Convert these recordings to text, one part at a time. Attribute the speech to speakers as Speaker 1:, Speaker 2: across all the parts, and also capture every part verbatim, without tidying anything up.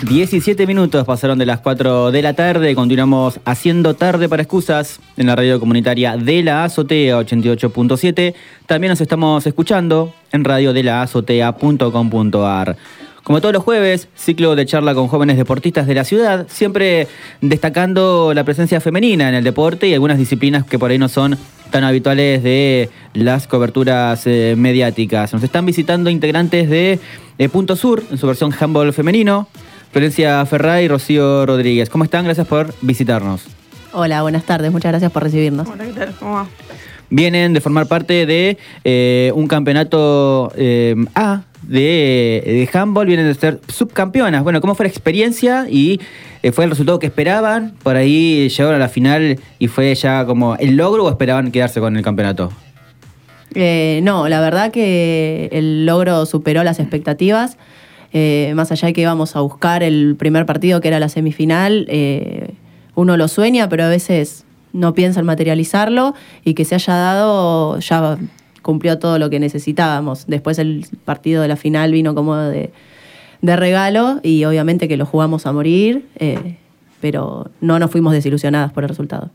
Speaker 1: diecisiete minutos pasaron de las cuatro de la tarde. Continuamos haciendo tarde para excusas en la radio comunitaria de la Azotea ochenta y ocho punto siete. También nos estamos escuchando en radio de la azotea punto com punto a r. Como todos los jueves, ciclo de charla con jóvenes deportistas de la ciudad, siempre destacando la presencia femenina en el deporte y algunas disciplinas que por ahí no son tan habituales de las coberturas eh, mediáticas. Nos están visitando integrantes de eh, Punto Sur, en su versión handball femenino, Florencia Ferray y Rocío Rodríguez. ¿Cómo están? Gracias por visitarnos.
Speaker 2: Hola, buenas tardes. Muchas gracias por recibirnos.
Speaker 3: Hola, ¿qué tal? ¿Cómo va?
Speaker 1: Vienen de formar parte de eh, un campeonato eh, A de, de handball, vienen de ser subcampeonas. Bueno, ¿cómo fue la experiencia y eh, fue el resultado que esperaban? Por ahí llegaron a la final y fue ya como el logro, ¿o esperaban quedarse con el campeonato?
Speaker 2: Eh, no, la verdad que el logro superó las expectativas. Eh, más allá de que íbamos a buscar el primer partido, que era la semifinal, eh, uno lo sueña, pero a veces no piensa en materializarlo, y que se haya dado ya cumplió todo lo que necesitábamos. Después el partido de la final vino como de, de regalo, y obviamente que lo jugamos a morir, eh, pero no nos fuimos desilusionadas por el resultado.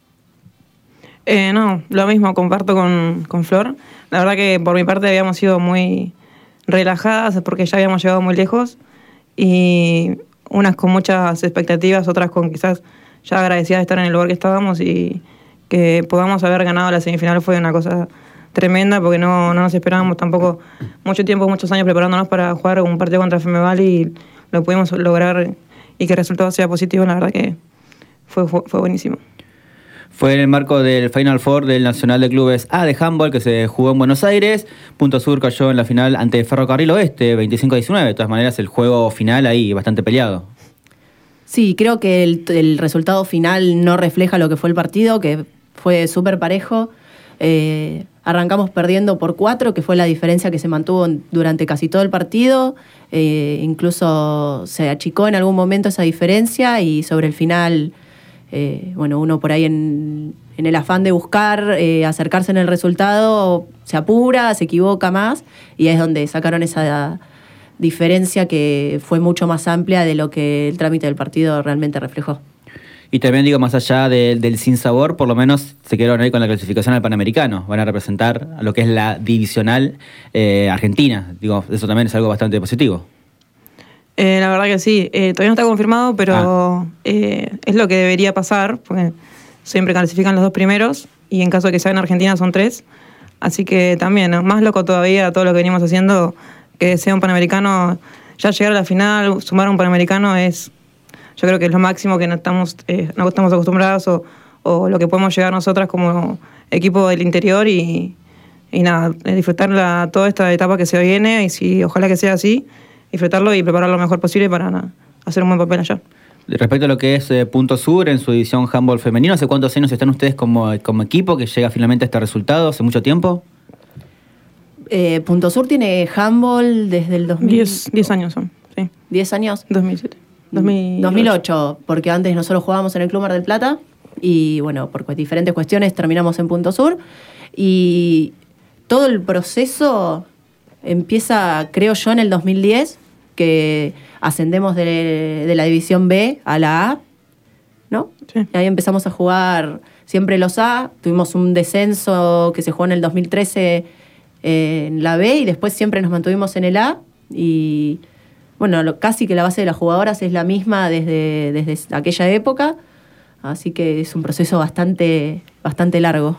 Speaker 3: Eh, no, lo mismo, comparto con, con Flor. La verdad que por mi parte habíamos sido muy relajadas porque ya habíamos llegado muy lejos, y unas con muchas expectativas, otras con quizás ya agradecidas de estar en el lugar que estábamos, y que podamos haber ganado la semifinal fue una cosa tremenda, porque no, no nos esperábamos tampoco mucho tiempo, muchos años preparándonos para jugar un partido contra Femeval, y lo pudimos lograr, y que el resultado sea positivo. La verdad que fue, fue, fue buenísimo.
Speaker 1: Fue en el marco del Final Four del Nacional de Clubes A de handball que se jugó en Buenos Aires. Punto Sur cayó en la final ante Ferrocarril Oeste, veinticinco a diecinueve. De todas maneras, el juego final ahí bastante peleado.
Speaker 2: Sí, creo que el, el resultado final no refleja lo que fue el partido, que fue súper parejo. Eh, arrancamos perdiendo por cuatro, que fue la diferencia que se mantuvo durante casi todo el partido. Eh, incluso se achicó en algún momento esa diferencia, y sobre el final... Eh, bueno, uno por ahí en, en el afán de buscar eh, acercarse en el resultado se apura, se equivoca más, y es donde sacaron esa diferencia que fue mucho más amplia de lo que el trámite del partido realmente reflejó.
Speaker 1: Y también digo, más allá de, del sinsabor, por lo menos se quedaron ahí con la clasificación al Panamericano. Van a representar a lo que es la divisional eh, argentina. Digo, eso también es algo bastante positivo.
Speaker 3: Eh, la verdad que sí, eh, todavía no está confirmado, pero ah. eh, es lo que debería pasar, porque siempre clasifican los dos primeros, y en caso de que sea en Argentina son tres. Así que también, ¿no? Más loco todavía todo lo que venimos haciendo, que sea un Panamericano, ya llegar a la final, sumar a un Panamericano es, yo creo que es lo máximo que no estamos, eh, no estamos acostumbrados, o, o lo que podemos llegar nosotras como equipo del interior, y, y nada, disfrutar la, toda esta etapa que se viene, y si ojalá que sea así, disfrutarlo y prepararlo lo mejor posible para na, hacer un buen papel allá.
Speaker 1: Respecto a lo que es eh, Punto Sur en su edición handball femenino, ¿hace cuántos años están ustedes como, como equipo que llega finalmente a este resultado? ¿Hace mucho tiempo?
Speaker 2: Eh, Punto Sur tiene handball desde el dos mil...
Speaker 3: diez años son, sí.
Speaker 2: ¿diez años?
Speaker 3: dos mil siete. dos mil ocho.
Speaker 2: dos mil ocho, porque antes nosotros jugábamos en el Club Mar del Plata, y bueno, por diferentes cuestiones terminamos en Punto Sur, y todo el proceso empieza, creo yo, en el dos mil diez, que ascendemos de, de la División B a la A, ¿no?
Speaker 3: Sí.
Speaker 2: Y ahí empezamos a jugar siempre los A, tuvimos un descenso que se jugó en el dos mil trece eh, en la B, y después siempre nos mantuvimos en el A, y bueno, lo, casi que la base de las jugadoras es la misma desde, desde aquella época, así que es un proceso bastante, bastante largo.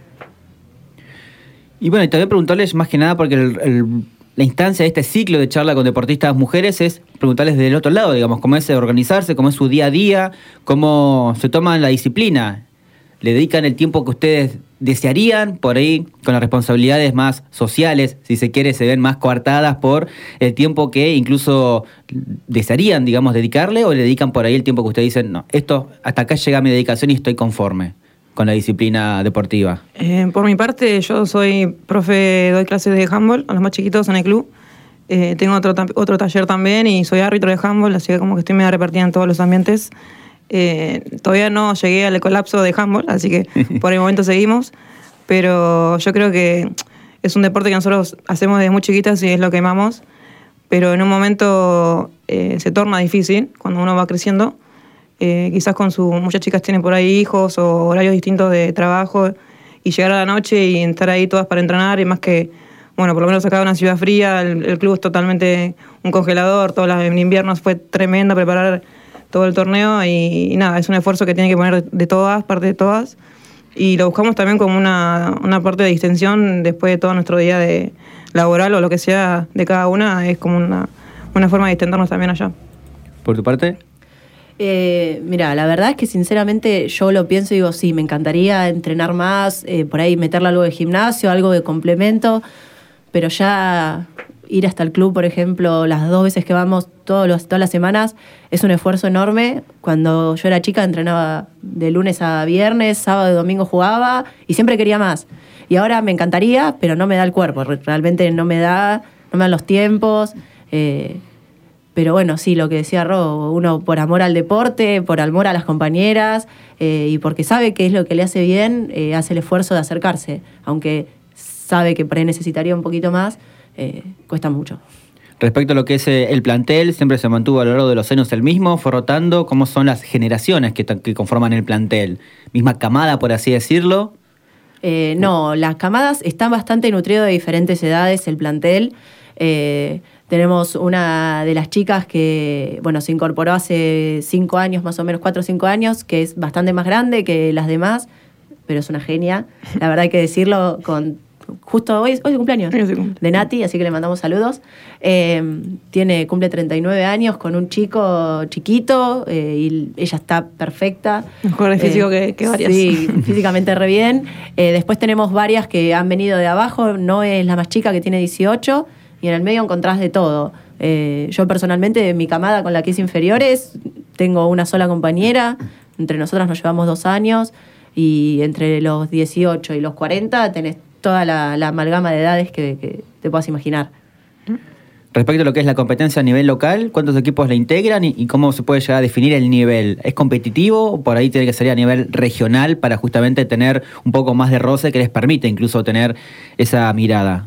Speaker 1: Y bueno, y también preguntarles más que nada, porque el, el, la instancia de este ciclo de charla con deportistas mujeres es preguntarles del otro lado, digamos, cómo es organizarse, cómo es su día a día, cómo se toman la disciplina. ¿Le dedican el tiempo que ustedes desearían? Por ahí, con las responsabilidades más sociales, si se quiere, se ven más coartadas por el tiempo que incluso desearían, digamos, dedicarle, o le dedican por ahí el tiempo que ustedes dicen, no, esto, hasta acá llega mi dedicación y estoy conforme con la disciplina deportiva?
Speaker 3: Eh, por mi parte, yo soy profe, doy clases de handball a los más chiquitos en el club. Eh, tengo otro, otro taller también, y soy árbitro de handball, así que como que estoy medio repartida en todos los ambientes. Eh, todavía no llegué al colapso de handball, así que por el momento seguimos. Pero yo creo que es un deporte que nosotros hacemos desde muy chiquitas y es lo que amamos. pero en un momento eh, se torna difícil cuando uno va creciendo. Eh, quizás con su, muchas chicas tienen por ahí hijos o horarios distintos de trabajo, y llegar a la noche y estar ahí todas para entrenar, y más que, bueno, por lo menos acá en una ciudad fría, el, el club es totalmente un congelador, todo la, en invierno fue tremendo preparar todo el torneo, y, y nada, es un esfuerzo que tiene que poner de todas, parte de todas, y lo buscamos también como una, una parte de distensión después de todo nuestro día de laboral o lo que sea de cada una, es como una, una forma de distendernos también allá.
Speaker 1: ¿Por tu parte?
Speaker 2: Eh, mira, la verdad es que sinceramente yo lo pienso y digo, sí, me encantaría entrenar más, eh, por ahí meterle algo de gimnasio, algo de complemento, pero ya ir hasta el club, por ejemplo, las dos veces que vamos todos los, todas las semanas, es un esfuerzo enorme. Cuando yo era chica entrenaba de lunes a viernes, sábado y domingo jugaba y siempre quería más. Y ahora me encantaría, pero no me da el cuerpo, realmente no me da, no me dan los tiempos. Eh, Pero bueno, sí, lo que decía Ro, uno por amor al deporte, por amor a las compañeras eh, y porque sabe qué es lo que le hace bien, eh, hace el esfuerzo de acercarse. Aunque sabe que por ahí necesitaría un poquito más, eh, cuesta mucho.
Speaker 1: Respecto a lo que es eh, el plantel, siempre se mantuvo a lo largo de los años el mismo, fue rotando. ¿Cómo son las generaciones que, que conforman el plantel? ¿Misma camada, por así decirlo?
Speaker 2: Eh, no, las camadas están bastante nutridas de diferentes edades, el plantel. Eh, Tenemos una de las chicas que, bueno, se incorporó hace cinco años, más o menos cuatro o cinco años, que es bastante más grande que las demás, pero es una genia. La verdad hay que decirlo, con justo hoy, hoy es cumpleaños de Nati, así que le mandamos saludos. Eh, tiene, cumple treinta y nueve años con un chico chiquito eh, y ella está perfecta.
Speaker 3: Mejor de físico
Speaker 2: eh,
Speaker 3: que, que varias.
Speaker 2: Sí, físicamente re bien. Eh, después tenemos varias que han venido de abajo, no es la más chica que tiene dieciocho, y en el medio encontrás de todo. Eh, yo personalmente, en mi camada con la que es inferiores, tengo una sola compañera, entre nosotras nos llevamos dos años, y entre los dieciocho y los cuarenta tenés toda la, la amalgama de edades que, que te puedas imaginar.
Speaker 1: Respecto a lo que es la competencia a nivel local, ¿cuántos equipos la integran y, y cómo se puede llegar a definir el nivel? ¿Es competitivo o por ahí tiene que ser a nivel regional para justamente tener un poco más de roce que les permite incluso tener esa mirada?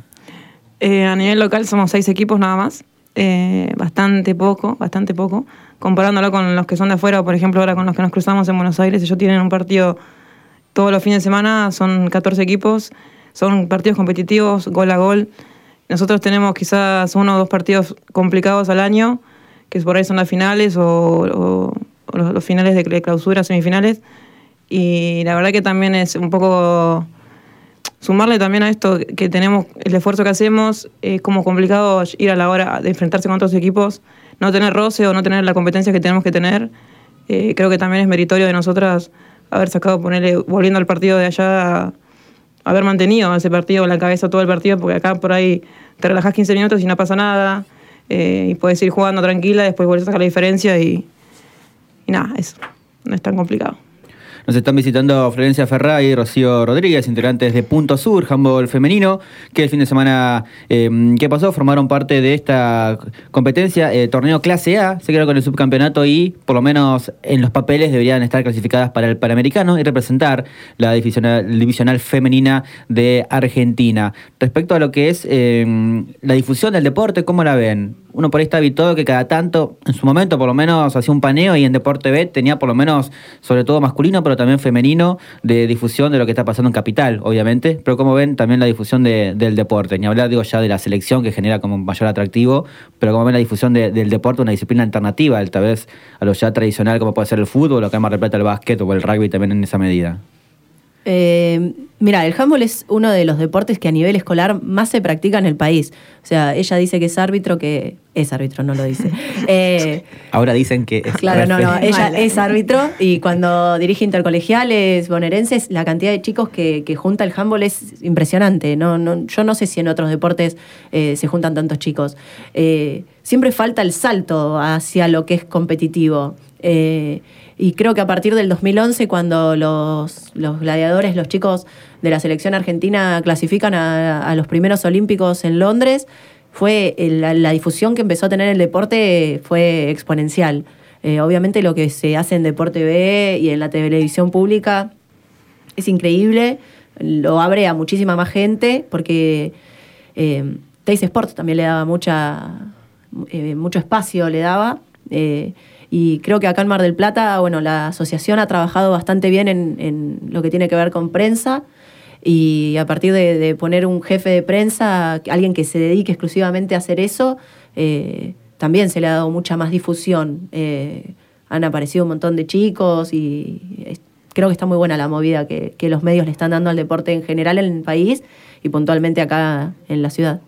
Speaker 3: Eh, a nivel local somos seis equipos nada más, eh, bastante poco, bastante poco, comparándolo con los que son de afuera, o por ejemplo ahora con los que nos cruzamos en Buenos Aires. Ellos tienen un partido todos los fines de semana, son catorce equipos, son partidos competitivos, gol a gol. Nosotros tenemos quizás uno o dos partidos complicados al año, que por ahí son las finales o, o, o los, los finales de clausura, semifinales, y la verdad que también es un poco... Sumarle también a esto que tenemos, el esfuerzo que hacemos, es como complicado ir a la hora de enfrentarse con otros equipos, no tener roce o no tener la competencia que tenemos que tener. Eh, creo que también es meritorio de nosotras haber sacado, ponerle, volviendo al partido de allá, haber mantenido ese partido en la cabeza todo el partido, porque acá por ahí te relajás quince minutos y no pasa nada, eh, y puedes ir jugando tranquila, después volvés a sacar la diferencia y, y nada, eso no es tan complicado.
Speaker 1: Nos están visitando Florencia Ferrá y Rocío Rodríguez, integrantes de Punto Sur, handball femenino, que el fin de semana eh, que pasó formaron parte de esta competencia, eh, torneo clase A, se quedaron con el subcampeonato y por lo menos en los papeles deberían estar clasificadas para el Panamericano y representar la divisional, divisional femenina de Argentina. Respecto a lo que es eh, la difusión del deporte, ¿cómo la ven? Uno por ahí está habituado que cada tanto, en su momento por lo menos hacía un paneo y en Deporte B tenía por lo menos, sobre todo masculino, pero también femenino, de difusión de lo que está pasando en Capital, obviamente. Pero como ven, también la difusión de, del deporte. Ni hablar, digo, ya de la selección que genera como mayor atractivo, pero como ven la difusión de, del deporte, una disciplina alternativa, tal vez a lo ya tradicional como puede ser el fútbol, o acá en Mar del Plata el básquet o el rugby también en esa medida.
Speaker 2: Eh, mira, el handball es uno de los deportes que a nivel escolar más se practica en el país. O sea, ella dice que es árbitro, que es árbitro, no lo dice. Eh,
Speaker 1: Ahora dicen que es
Speaker 2: Claro, no, no, ella
Speaker 3: Vale.
Speaker 2: es árbitro y cuando dirige intercolegiales bonaerenses, la cantidad de chicos que, que junta el handball es impresionante. No, no, yo no sé si en otros deportes eh, se juntan tantos chicos. Eh, siempre falta el salto hacia lo que es competitivo. Eh, y creo que a partir del dos mil once, cuando los, los gladiadores, los chicos de la selección argentina clasifican a, a los primeros olímpicos en Londres, fue la, la difusión que empezó a tener el deporte fue exponencial. Eh, obviamente lo que se hace en Deporte B y en la televisión pública es increíble, lo abre a muchísima más gente, porque eh, Teis Sports también le daba mucha... eh, mucho espacio le daba. Eh, y creo que acá en Mar del Plata, bueno, la asociación ha trabajado bastante bien en, en lo que tiene que ver con prensa. Y a partir de, de poner un jefe de prensa, alguien que se dedique exclusivamente a hacer eso, eh, también se le ha dado mucha más difusión. Eh, han aparecido un montón de chicos y es, creo que está muy buena la movida que, que los medios le están dando al deporte en general en el país y puntualmente acá en la ciudad.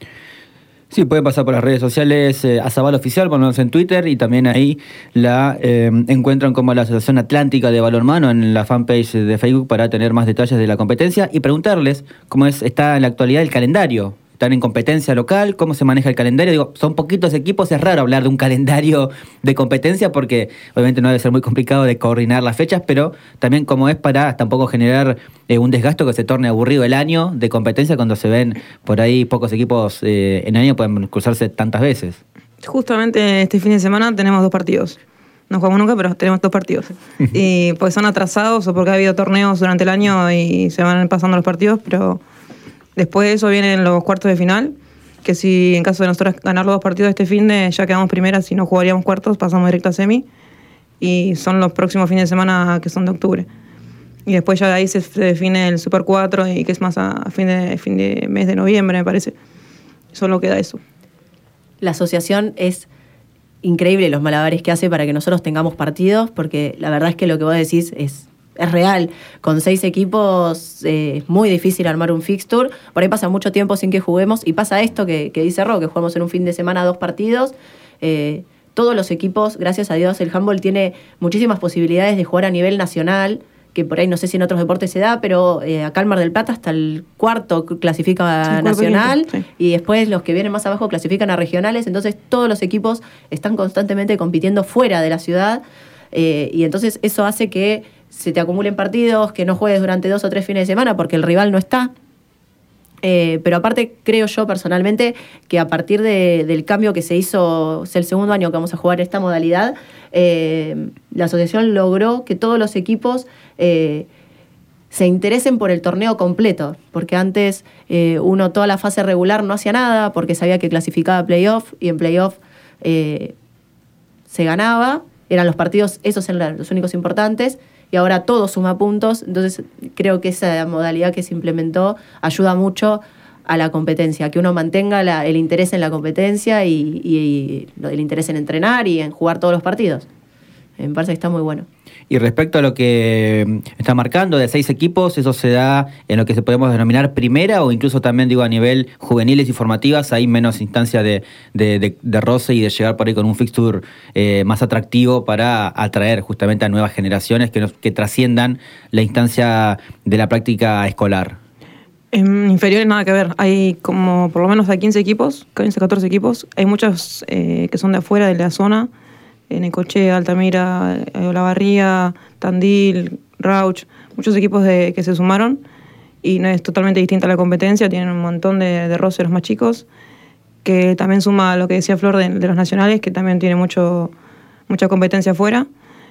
Speaker 1: Sí, pueden pasar por las redes sociales eh, Azabal Oficial, ponernos en Twitter, y también ahí la eh, encuentran como la Asociación Atlántica de Balonmano en la fanpage de Facebook para tener más detalles de la competencia y preguntarles cómo es, está en la actualidad el calendario. ¿Están en competencia local? ¿Cómo se maneja el calendario? Digo, son poquitos equipos, es raro hablar de un calendario de competencia porque obviamente no debe ser muy complicado de coordinar las fechas, pero también cómo es para tampoco generar eh, un desgasto que se torne aburrido el año de competencia cuando se ven por ahí pocos equipos eh, en el año, pueden cruzarse tantas veces.
Speaker 3: Justamente este fin de semana tenemos dos partidos. No jugamos nunca, pero tenemos dos partidos. Y pues son atrasados o porque ha habido torneos durante el año y se van pasando los partidos, pero después de eso vienen los cuartos de final, que si en caso de nosotros ganar los dos partidos de este fin de ya quedamos primeras, si no jugaríamos cuartos, pasamos directo a semi, y son los próximos fines de semana que son de octubre. Y después ya de ahí se define el Super cuatro, y que es más a fin de, fin de mes de noviembre, me parece. Solo queda eso.
Speaker 2: La asociación es increíble los malabares que hace para que nosotros tengamos partidos, porque la verdad es que lo que vos decís es... es real. Con seis equipos eh, es muy difícil armar un fixture. Por ahí pasa mucho tiempo sin que juguemos. Y pasa esto que, que dice Ro, que jugamos en un fin de semana dos partidos. Eh, todos los equipos, gracias a Dios, el handball tiene muchísimas posibilidades de jugar a nivel nacional, que por ahí no sé si en otros deportes se da, pero eh, acá en Mar del Plata hasta el cuarto clasifica sí, nacional, sí. Y después los que vienen más abajo clasifican a regionales. Entonces todos los equipos están constantemente compitiendo fuera de la ciudad. Eh, y entonces eso hace que se te acumulen partidos, que no juegues durante dos o tres fines de semana porque el rival no está. Eh, pero aparte, creo yo personalmente que a partir de, del cambio que se hizo, es el segundo año que vamos a jugar esta modalidad, eh, la asociación logró que todos los equipos eh, se interesen por el torneo completo, porque antes eh, uno toda la fase regular no hacía nada porque sabía que clasificaba a playoff y en playoff eh, se ganaba, eran los partidos, esos eran los únicos importantes, y ahora todo suma puntos. Entonces creo que esa modalidad que se implementó ayuda mucho a la competencia, que uno mantenga la, el interés en la competencia y, y, y el interés en entrenar y en jugar todos los partidos. Me parece que está muy bueno.
Speaker 1: Y respecto a lo que está marcando de seis equipos, ¿eso se da en lo que se podemos denominar primera o incluso también digo a nivel juveniles y formativas? Hay menos instancia de, de, de, de roce y de llegar por ahí con un fixture eh, más atractivo para atraer justamente a nuevas generaciones que, nos, que trasciendan la instancia de la práctica escolar.
Speaker 3: En inferiores nada que ver. Hay como por lo menos hay quince equipos, quince, catorce equipos. Hay muchos eh, que son de afuera de la zona. Necochea, Altamira, Olavarría, Tandil, Rauch, muchos equipos de, que se sumaron y no es totalmente distinta la competencia, tienen un montón de, de roces los más chicos, que también suma lo que decía Flor de, de los nacionales, que también tiene mucho, mucha competencia afuera.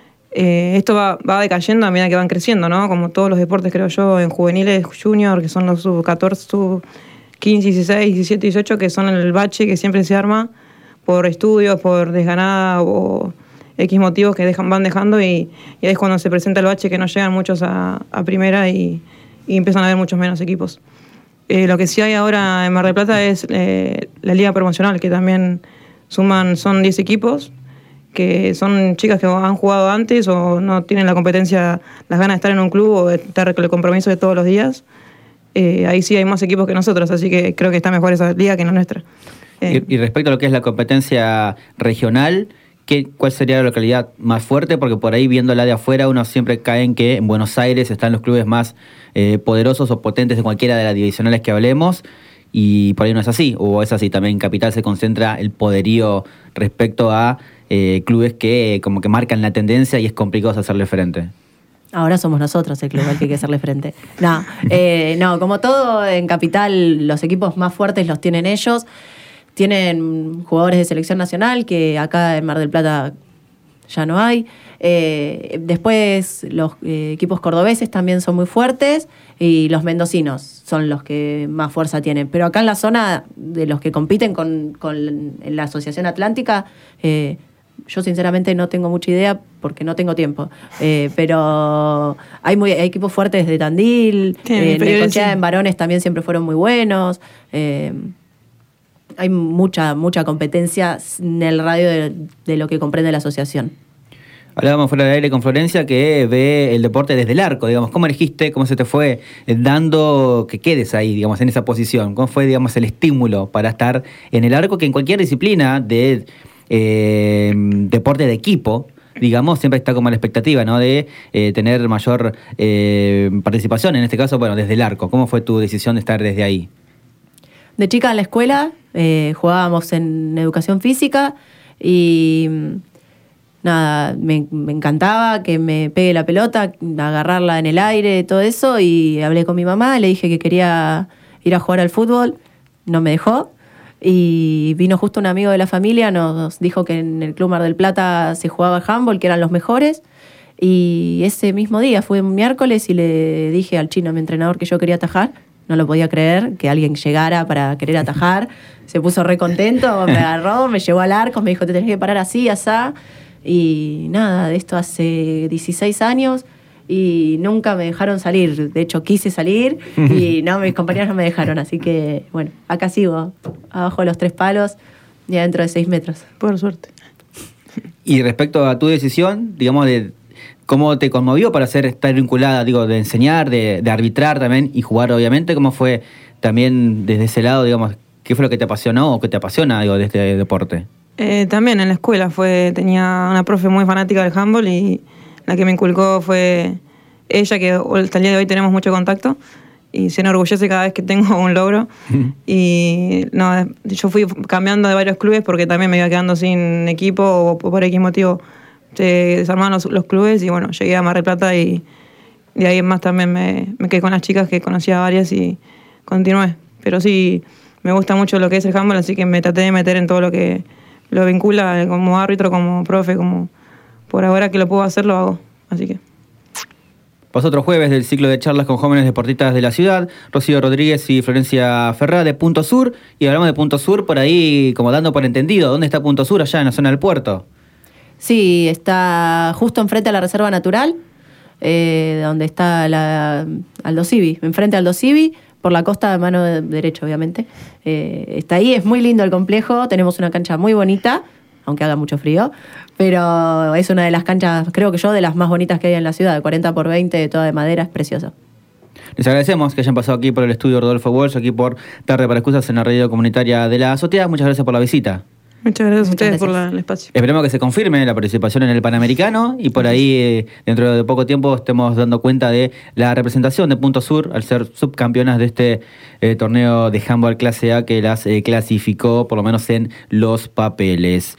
Speaker 3: Eh, esto va, va decayendo a medida que van creciendo, ¿no? Como todos los deportes, creo yo, en juveniles, junior, que son los sub catorce, sub quince, dieciséis, diecisiete, dieciocho, que son el bache que siempre se arma por estudios, por desganada o X motivos que dejan, van dejando y, y ahí es cuando se presenta el bache que no llegan muchos a, a primera y, y empiezan a haber muchos menos equipos. Eh, lo que sí hay ahora en Mar del Plata es eh, la liga promocional, que también suman, son diez equipos, que son chicas que han jugado antes o no tienen la competencia, las ganas de estar en un club o de estar con el compromiso de todos los días. Eh, ahí sí hay más equipos que nosotros, así que creo que está mejor esa liga que la nuestra.
Speaker 1: Eh. Y, y respecto a lo que es la competencia regional, ¿qué, ¿cuál sería la localidad más fuerte? Porque por ahí viéndola de afuera uno siempre cae en que en Buenos Aires están los clubes más eh, poderosos o potentes de cualquiera de las divisionales que hablemos, y por ahí no es así, o es así, también en Capital se concentra el poderío respecto a eh, clubes que eh, como que marcan la tendencia y es complicado hacerle frente.
Speaker 2: Ahora somos nosotros el club al que hay que hacerle frente. No, eh, no, como todo en Capital, los equipos más fuertes los tienen ellos. Tienen jugadores de selección nacional que acá en Mar del Plata ya no hay. Eh, después los eh, equipos cordobeses también son muy fuertes y los mendocinos son los que más fuerza tienen. Pero acá en la zona de los que compiten con, con en la Asociación Atlántica, eh, yo sinceramente no tengo mucha idea porque no tengo tiempo. Eh, pero hay, muy, hay equipos fuertes de Tandil, eh, en Necochea, en varones también siempre fueron muy buenos. Eh, hay mucha, mucha competencia en el radio de, de lo que comprende la asociación.
Speaker 1: Hablábamos fuera del aire con Florencia que ve el deporte desde el arco, digamos. ¿Cómo elegiste? ¿Cómo se te fue dando que quedes ahí, digamos, en esa posición? ¿Cómo fue, digamos, el estímulo para estar en el arco? Que en cualquier disciplina de eh, deporte de equipo, digamos, siempre está como la expectativa, ¿no? De eh, tener mayor eh, participación, en este caso, bueno, desde el arco. ¿Cómo fue tu decisión de estar desde ahí?
Speaker 2: De chica en la escuela eh, jugábamos en educación física y nada, me, me encantaba que me pegue la pelota, agarrarla en el aire, todo eso, y hablé con mi mamá, le dije que quería ir a jugar al fútbol, no me dejó, y vino justo un amigo de la familia, nos dijo que en el Club Mar del Plata se jugaba handball, que eran los mejores, y ese mismo día, fue un miércoles, y le dije al chino, mi entrenador, que yo quería atajar. No lo podía creer, que alguien llegara para querer atajar, se puso re contento, me agarró, me llevó al arco, me dijo, te tenés que parar así, asá. Y nada, de esto hace dieciséis años y nunca me dejaron salir. De hecho, quise salir y no, mis compañeros no me dejaron. Así que, bueno, acá sigo, abajo de los tres palos y adentro de seis metros.
Speaker 3: Por suerte.
Speaker 1: Y respecto a tu decisión, digamos, de cómo te conmovió para ser, estar vinculada, digo, de enseñar, de, de arbitrar también y jugar, obviamente, ¿cómo fue también desde ese lado, digamos, qué fue lo que te apasionó o que te apasiona, digo, de este deporte?
Speaker 3: Eh, también en la escuela fue tenía una profe muy fanática del handball y la que me inculcó fue ella, que hasta el día de hoy tenemos mucho contacto y se enorgullece cada vez que tengo un logro. Y no, yo fui cambiando de varios clubes porque también me iba quedando sin equipo o por X motivo se desarmaron los, los clubes y bueno, llegué a Mar del Plata y de ahí en más también me, me quedé con las chicas que conocía varias y continué. Pero sí, me gusta mucho lo que es el handball, así que me traté de meter en todo lo que lo vincula como árbitro, como profe, como por ahora que lo puedo hacer, lo hago. Así que...
Speaker 1: Pasó otro jueves del ciclo de charlas con jóvenes deportistas de la ciudad, Rocío Rodríguez y Florencia Ferrá de Punto Sur, y hablamos de Punto Sur por ahí como dando por entendido. ¿Dónde está Punto Sur? Allá en la zona del puerto.
Speaker 2: Sí, está justo enfrente a la Reserva Natural, eh, donde está la Aldo Civi, enfrente a Aldo Civi, por la costa de mano de derecha, obviamente. Eh, está ahí, es muy lindo el complejo, tenemos una cancha muy bonita, aunque haga mucho frío, pero es una de las canchas, creo que yo, de las más bonitas que hay en la ciudad, de cuarenta por veinte, toda de madera, es precioso.
Speaker 1: Les agradecemos que hayan pasado aquí por el estudio Rodolfo Walsh, aquí por Tarde para Excusas en la radio comunitaria de la Azotea. Muchas gracias por la visita.
Speaker 3: Muchas gracias a ustedes
Speaker 2: Muchas
Speaker 3: por
Speaker 2: gracias.
Speaker 3: la, el espacio.
Speaker 1: Esperemos que se confirme la participación en el Panamericano y por ahí, eh, dentro de poco tiempo, estemos dando cuenta de la representación de Punto Sur al ser subcampeonas de este eh, torneo de handball clase A que las eh, clasificó, por lo menos en los papeles.